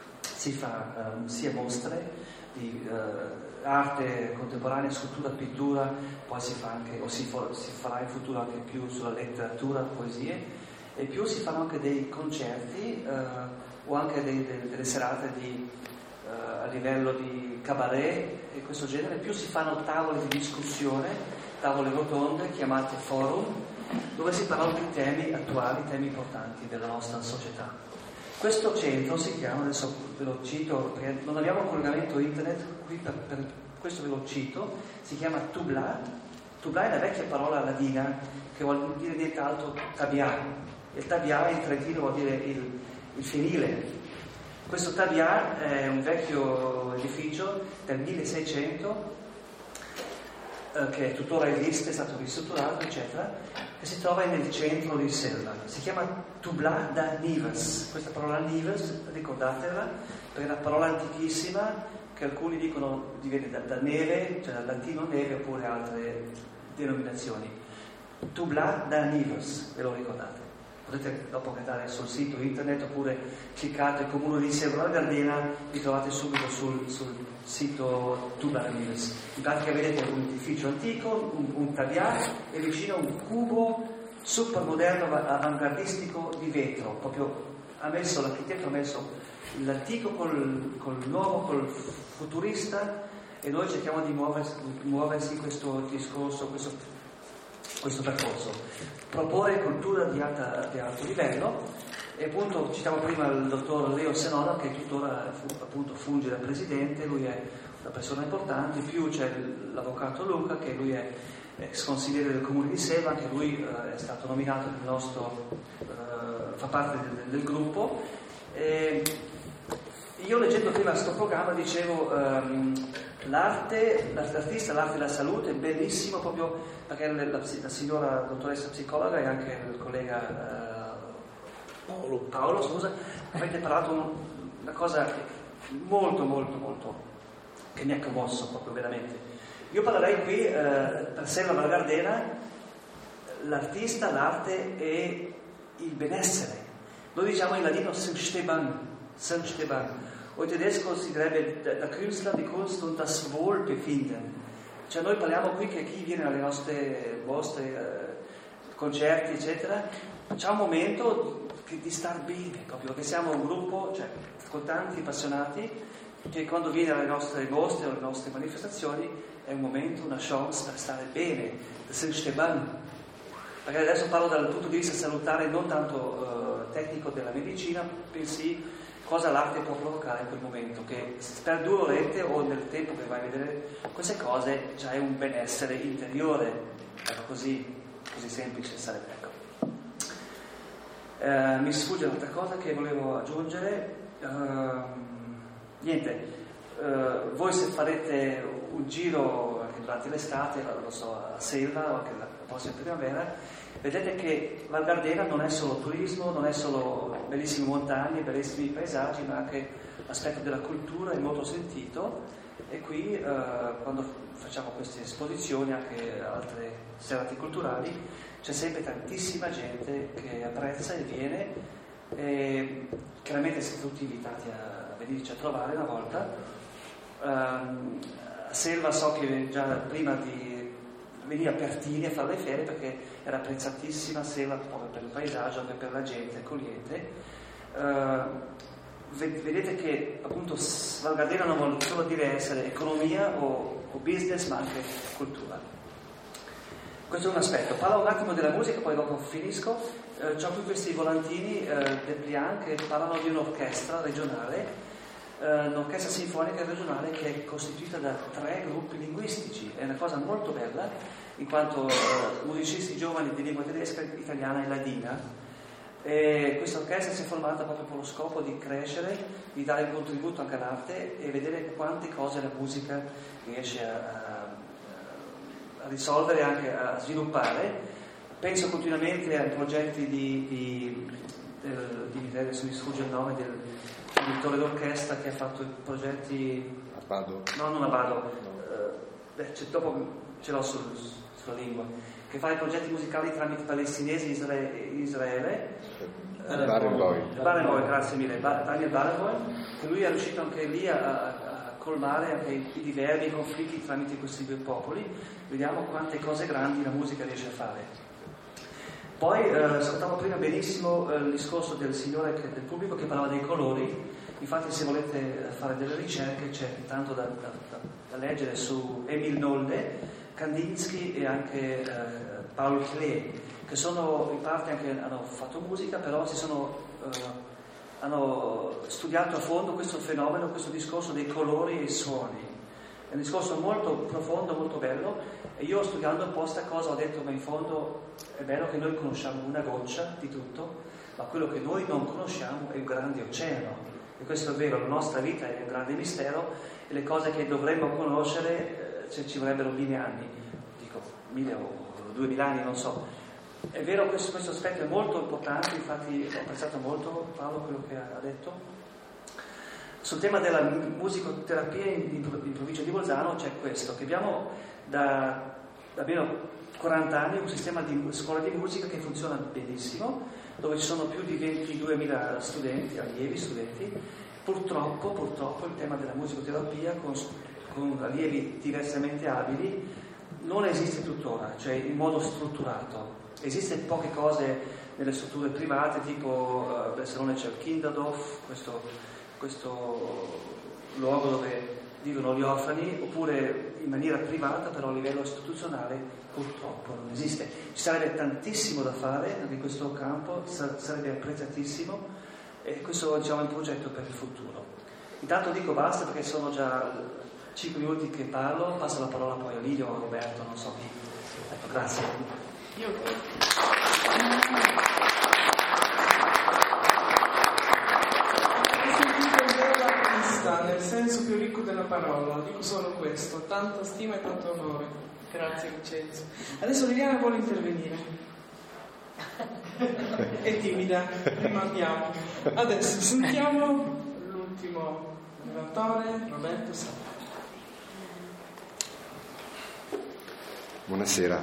si fa um, sia mostre di uh, arte contemporanea, scultura, pittura, poi si fa anche, o si, for, si farà in futuro anche più sulla letteratura, poesie, e più si fanno anche dei concerti uh, o anche dei, dei, delle serate di, uh, a livello di cabaret e questo genere, più si fanno tavoli di discussione, tavole rotonde chiamate forum, dove si parlano di temi attuali, temi importanti della nostra società. Questo centro si chiama, adesso ve lo cito perché non abbiamo un collegamento internet, qui per, per questo ve lo cito, si chiama Tubla. Tubla è una vecchia parola ladina che vuol dire nient'altro tabià. Il tabià in trentino vuol dire il, il fienile. Questo tabià è un vecchio edificio del milleseicento eh, che tuttora esiste, è stato ristrutturato, eccetera, che si trova nel centro di Selva. Si chiama Tubla da Nives. Questa parola Nives, ricordatela, perché è una parola antichissima che alcuni dicono viene da, da neve, cioè dal latino neve, oppure altre denominazioni. Tubla da Nives, ve lo ricordate? Potete dopo andare sul sito internet oppure cliccate Comune di Selva Val Gardena, vi trovate subito sul, sul sito Tubla da Nives. In pratica vedete un edificio antico, un, un tabià e vicino un cubo super moderno, avanguardistico di vetro. Proprio ha messo, l'architetto ha messo l'antico col, col nuovo, col futurista, e noi cerchiamo di muoversi, di muoversi in questo discorso, questo, questo percorso. Proporre cultura di, alta, di alto livello, e appunto citavo prima il dottor Leo Senona, che tuttora appunto funge da presidente. Lui è una persona importante, più c'è l'avvocato Luca, che lui è ex consigliere del comune di Selva, anche lui eh, è stato nominato nel nostro, eh, fa parte del, del gruppo. E io leggendo prima questo programma dicevo ehm, l'arte, l'artista, l'arte e la salute è bellissimo, proprio perché la, la, la signora dottoressa psicologa e anche il collega eh, Paolo, Paolo scusa, avete parlato un, una cosa molto molto molto che mi ha commosso proprio veramente. Io parlerei qui, eh, per Selva Val Gardena, l'artista, l'arte e il benessere. Noi diciamo in latino Sünsteban, Sünsteban, o in tedesco si direbbe der Künstler, die Kunst und das Wohlbefinden. Cioè noi parliamo qui che chi viene alle nostre vostre eh, concerti eccetera c'ha un momento di, di star bene, proprio che siamo un gruppo, cioè, con tanti appassionati, che quando viene alle nostre mostre o alle nostre manifestazioni è un momento, una chance per stare bene, perché adesso parlo dal punto di vista salutare, non tanto eh, tecnico della medicina, bensì cosa l'arte può provocare in quel momento, che per due orette o nel tempo che vai a vedere queste cose già è un benessere interiore, ecco, così, così semplice sarebbe. Ecco. Eh, mi sfugge un'altra cosa che volevo aggiungere. Uh, niente, uh, voi se farete un giro anche durante l'estate, lo so, a Selva o anche la prossima primavera, vedete che Val Gardena non è solo turismo, non è solo bellissime montagne, bellissimi paesaggi, ma anche l'aspetto della cultura è molto sentito, e qui uh, quando facciamo queste esposizioni, anche altre serate culturali, c'è sempre tantissima gente che apprezza e viene, e chiaramente siete tutti invitati a venirci a trovare una volta. Um, a Selva so che già prima di venire a Pertini a fare le ferie, perché era apprezzatissima Selva proprio per il paesaggio, anche per la gente accogliente. Uh, vedete che appunto Val Gardena non vuole solo dire essere economia o, o business, ma anche cultura. Questo è un aspetto. Parlo un attimo della musica, poi dopo finisco. Uh, c'ho qui questi volantini uh, del Plian che parlano di un'orchestra regionale, un'orchestra sinfonica regionale che è costituita da tre gruppi linguistici. È una cosa molto bella, in quanto uh, musicisti giovani di lingua tedesca, italiana e ladina. E questa orchestra si è formata proprio con lo scopo di crescere, di dare un contributo anche all'arte e vedere quante cose la musica riesce a, a, a risolvere e anche a sviluppare. Penso continuamente ai progetti di, di, del, di adesso mi sfugge il nome del direttore d'orchestra che ha fatto i progetti a Bado? No, non a Bado, uh, beh, dopo ce l'ho sul, sulla lingua, che fa i progetti musicali tramite palestinesi in Israele, Israele. Barenboim, uh, Barenboim, grazie mille, Daniel Barenboim, che lui è riuscito anche lì a, a colmare anche i, i diversi i conflitti tramite questi due popoli. Vediamo quante cose grandi la musica riesce a fare. Poi eh, ascoltavo prima benissimo eh, il discorso del signore che, del pubblico che parlava dei colori. Infatti se volete fare delle ricerche c'è tanto da, da, da, da leggere su Emil Nolde, Kandinsky e anche eh, Paul Klee, che sono in parte anche hanno fatto musica, però si sono eh, hanno studiato a fondo questo fenomeno, questo discorso dei colori e i suoni. È un discorso molto profondo, molto bello, e io studiando un po' sta cosa ho detto, ma in fondo è bello che noi conosciamo una goccia di tutto, ma quello che noi non conosciamo è il grande oceano, e questo è vero, la nostra vita è un grande mistero, e le cose che dovremmo conoscere eh, ci vorrebbero mille anni, dico mille o duemila anni, non so. È vero, questo, questo aspetto è molto importante, infatti ho apprezzato molto Paolo quello che ha detto. Sul tema della musicoterapia in, in provincia di Bolzano c'è questo, che abbiamo da, da almeno quaranta anni un sistema di scuola di musica che funziona benissimo, dove ci sono più di ventiduemila studenti, allievi studenti. Purtroppo, purtroppo il tema della musicoterapia con, con allievi diversamente abili non esiste tuttora, cioè in modo strutturato. Esiste poche cose nelle strutture private, tipo a Barcellona c'è il Kinderdorf, questo questo luogo dove vivono gli orfani, oppure in maniera privata, però a livello istituzionale purtroppo non esiste. Ci sarebbe tantissimo da fare anche in questo campo, sarebbe apprezzatissimo, e questo diciamo, è un progetto per il futuro. Intanto dico basta perché sono già cinque minuti che parlo, passo la parola poi a Lidio o a Roberto, non so chi. Ecco, grazie. Io... nel senso più ricco della parola, dico solo questo, tanta stima e tanto onore. Grazie Vincenzo. Adesso Liliana vuole intervenire. È timida, rimandiamo. Adesso sentiamo l'ultimo oratore, Roberto Sappa. Buonasera.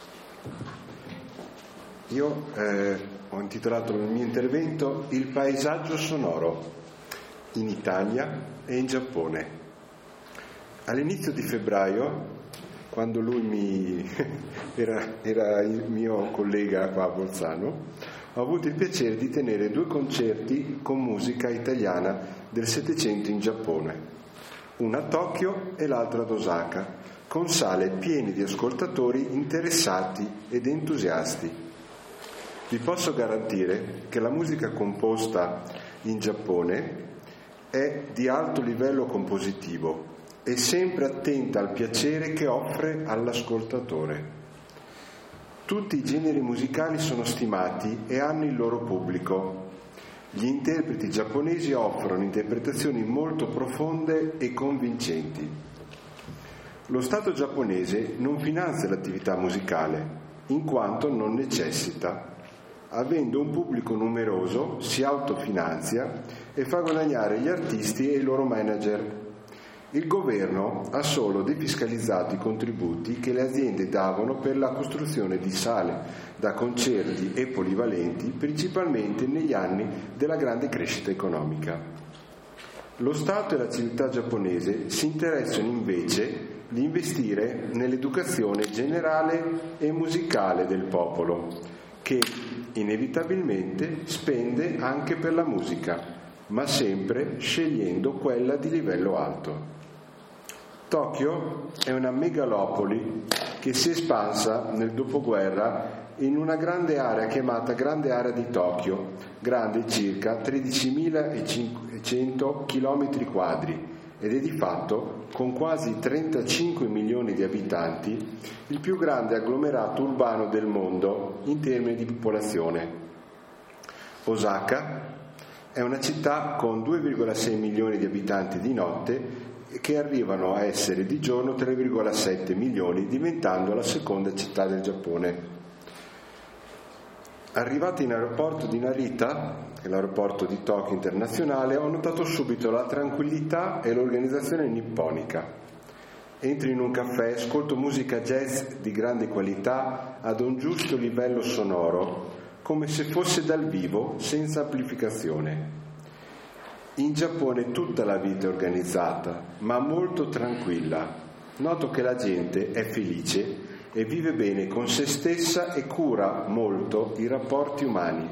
Io eh, ho intitolato il mio intervento Il paesaggio sonoro in Italia e in Giappone. All'inizio di febbraio, quando lui mi era, era il mio collega qua a Bolzano, ho avuto il piacere di tenere due concerti con musica italiana del Settecento in Giappone, uno a Tokyo e l'altro ad Osaka, con sale piene di ascoltatori interessati ed entusiasti. Vi posso garantire che la musica composta in Giappone è di alto livello compositivo e sempre attenta al piacere che offre all'ascoltatore. Tutti i generi musicali sono stimati e hanno il loro pubblico. Gli interpreti giapponesi offrono interpretazioni molto profonde e convincenti. Lo Stato giapponese non finanzia l'attività musicale, in quanto non necessita. Avendo un pubblico numeroso, si autofinanzia e fa guadagnare gli artisti e i loro manager. Il governo ha solo defiscalizzato i contributi che le aziende davano per la costruzione di sale da concerti e polivalenti, principalmente negli anni della grande crescita economica. Lo Stato e la civiltà giapponese si interessano invece di investire nell'educazione generale e musicale del popolo, che inevitabilmente spende anche per la musica, ma sempre scegliendo quella di livello alto. Tokyo è una megalopoli che si è espansa nel dopoguerra in una grande area chiamata Grande Area di Tokyo, grande circa tredicimilacento chilometri quadri, ed è di fatto, con quasi trentacinque milioni di abitanti, il più grande agglomerato urbano del mondo in termini di popolazione. Osaka è una città con due virgola sei milioni di abitanti di notte, che arrivano a essere di giorno tre virgola sette milioni, diventando la seconda città del Giappone. Arrivati in aeroporto di Narita, che è l'aeroporto di Tokyo internazionale, ho notato subito la tranquillità e l'organizzazione nipponica. Entro in un caffè, ascolto musica jazz di grande qualità ad un giusto livello sonoro, come se fosse dal vivo, senza amplificazione. In Giappone tutta la vita è organizzata, ma molto tranquilla. Noto che la gente è felice e vive bene con se stessa e cura molto i rapporti umani.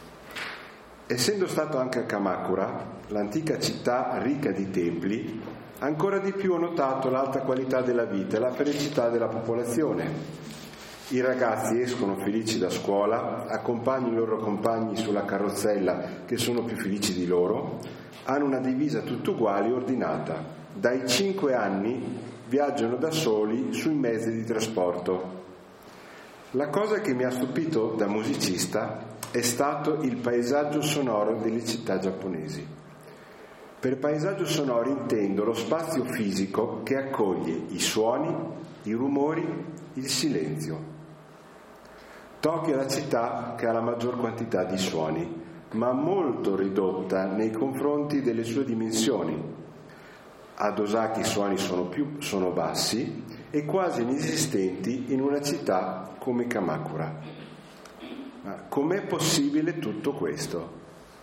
Essendo stato anche a Kamakura, l'antica città ricca di templi, ancora di più ho notato l'alta qualità della vita e la felicità della popolazione. I ragazzi escono felici da scuola, accompagnano i loro compagni sulla carrozzella che sono più felici di loro, hanno una divisa tutti uguali ordinata. Dai cinque anni viaggiano da soli sui mezzi di trasporto. La cosa che mi ha stupito da musicista è stato il paesaggio sonoro delle città giapponesi. Per paesaggio sonoro intendo lo spazio fisico che accoglie i suoni, i rumori, il silenzio. Tokyo è la città che ha la maggior quantità di suoni, ma molto ridotta nei confronti delle sue dimensioni. Ad Osaka i suoni sono, più, sono bassi e quasi inesistenti in una città come Kamakura. Ma com'è possibile tutto questo?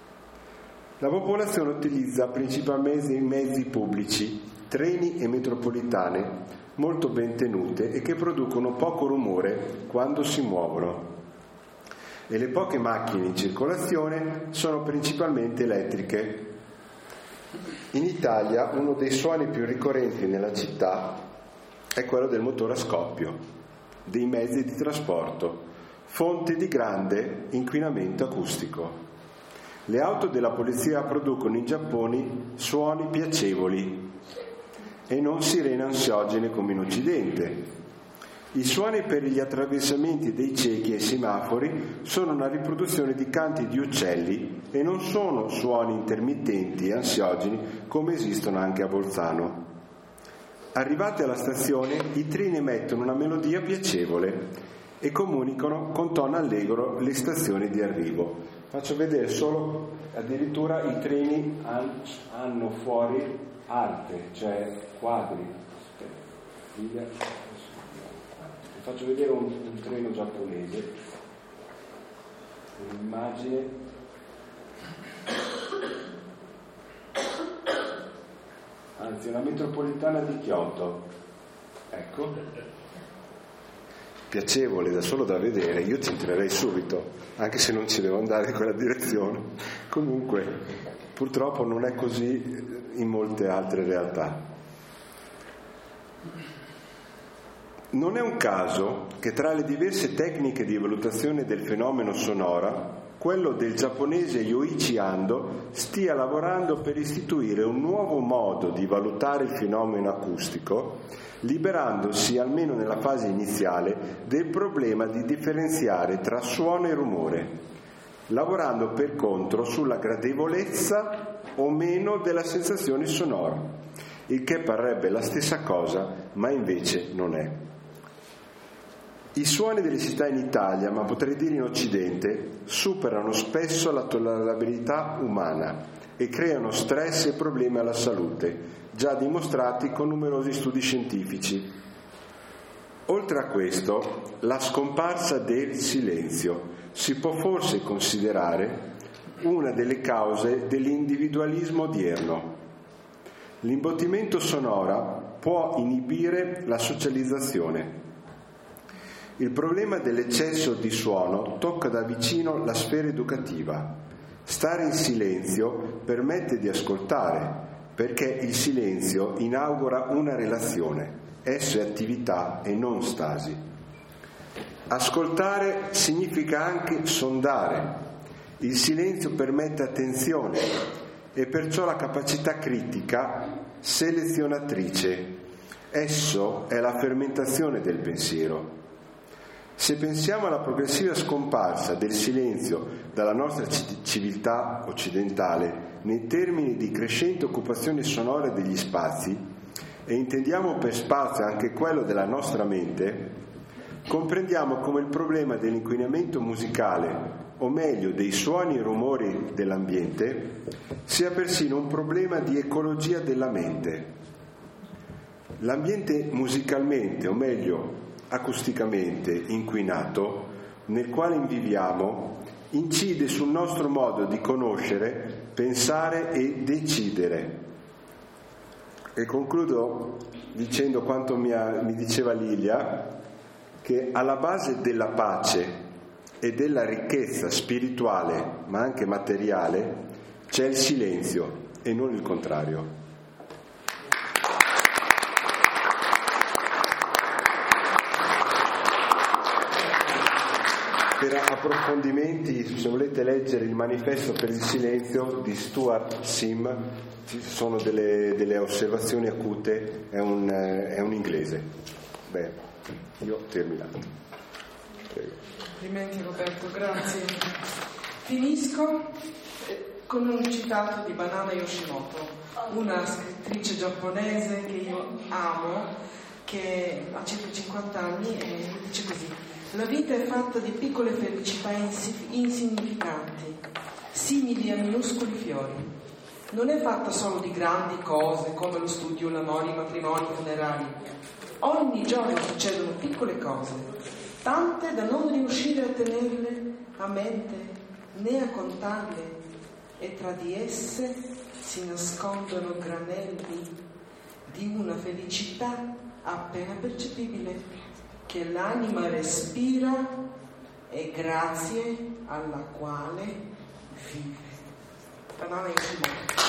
La popolazione utilizza principalmente i mezzi pubblici, treni e metropolitane, molto ben tenute e che producono poco rumore quando si muovono. E le poche macchine in circolazione sono principalmente elettriche. In Italia uno dei suoni più ricorrenti nella città è quello del motore a scoppio, dei mezzi di trasporto, fonte di grande inquinamento acustico. Le auto della polizia producono in Giappone suoni piacevoli e non sirene ansiogene come in Occidente. I suoni per gli attraversamenti dei ciechi e semafori sono una riproduzione di canti di uccelli e non sono suoni intermittenti e ansiogeni come esistono anche a Bolzano. Arrivati alla stazione, i treni emettono una melodia piacevole e comunicano con tono allegro le stazioni di arrivo. Faccio vedere solo, addirittura i treni hanno fuori arte, cioè quadri. faccio vedere un, un treno giapponese, un'immagine. Anzi, una metropolitana di Kyoto, ecco, piacevole da solo da vedere, io ci entrerei subito, anche se non ci devo andare in quella direzione. Comunque, purtroppo non è così in molte altre realtà. Non è un caso che tra le diverse tecniche di valutazione del fenomeno sonora, quello del giapponese Yoichi Ando stia lavorando per istituire un nuovo modo di valutare il fenomeno acustico, liberandosi, almeno nella fase iniziale, del problema di differenziare tra suono e rumore, lavorando per contro sulla gradevolezza o meno della sensazione sonora, il che parrebbe la stessa cosa, ma invece non è. I suoni delle città in Italia, ma potrei dire in Occidente, superano spesso la tollerabilità umana e creano stress e problemi alla salute, già dimostrati con numerosi studi scientifici. Oltre a questo, la scomparsa del silenzio si può forse considerare una delle cause dell'individualismo odierno. L'imbottimento sonora può inibire la socializzazione. Il problema dell'eccesso di suono tocca da vicino la sfera educativa. Stare in silenzio permette di ascoltare, perché il silenzio inaugura una relazione. Esso è attività e non stasi. Ascoltare significa anche sondare. Il silenzio permette attenzione e perciò la capacità critica selezionatrice. Esso è la fermentazione del pensiero. Se pensiamo alla progressiva scomparsa del silenzio dalla nostra civiltà occidentale nei termini di crescente occupazione sonora degli spazi, e intendiamo per spazio anche quello della nostra mente, comprendiamo come il problema dell'inquinamento musicale, o meglio dei suoni e rumori dell'ambiente, sia persino un problema di ecologia della mente. L'ambiente musicalmente, o meglio acusticamente inquinato, nel quale viviamo, incide sul nostro modo di conoscere, pensare e decidere. E concludo dicendo quanto mi, ha, mi diceva Lilia, che alla base della pace e della ricchezza spirituale, ma anche materiale, c'è il silenzio e non il contrario. Per approfondimenti, se volete leggere il manifesto per il silenzio di Stuart Sim, ci sono delle, delle osservazioni acute, è un, è un inglese. Beh, io ho terminato. Prego. Complimenti Roberto, grazie. Finisco con un citato di Banana Yoshimoto, una scrittrice giapponese che io amo, che ha circa cinquanta anni e dice così: la vita è fatta di piccole felicità insignificanti, simili a minuscoli fiori. Non è fatta solo di grandi cose come lo studio, l'amore, i matrimoni, i funerali. Ogni giorno succedono piccole cose, tante da non riuscire a tenerle a mente né a contarle, e tra di esse si nascondono granelli di una felicità appena percepibile che l'anima respira e grazie alla quale vive. Banana Yoshimoto.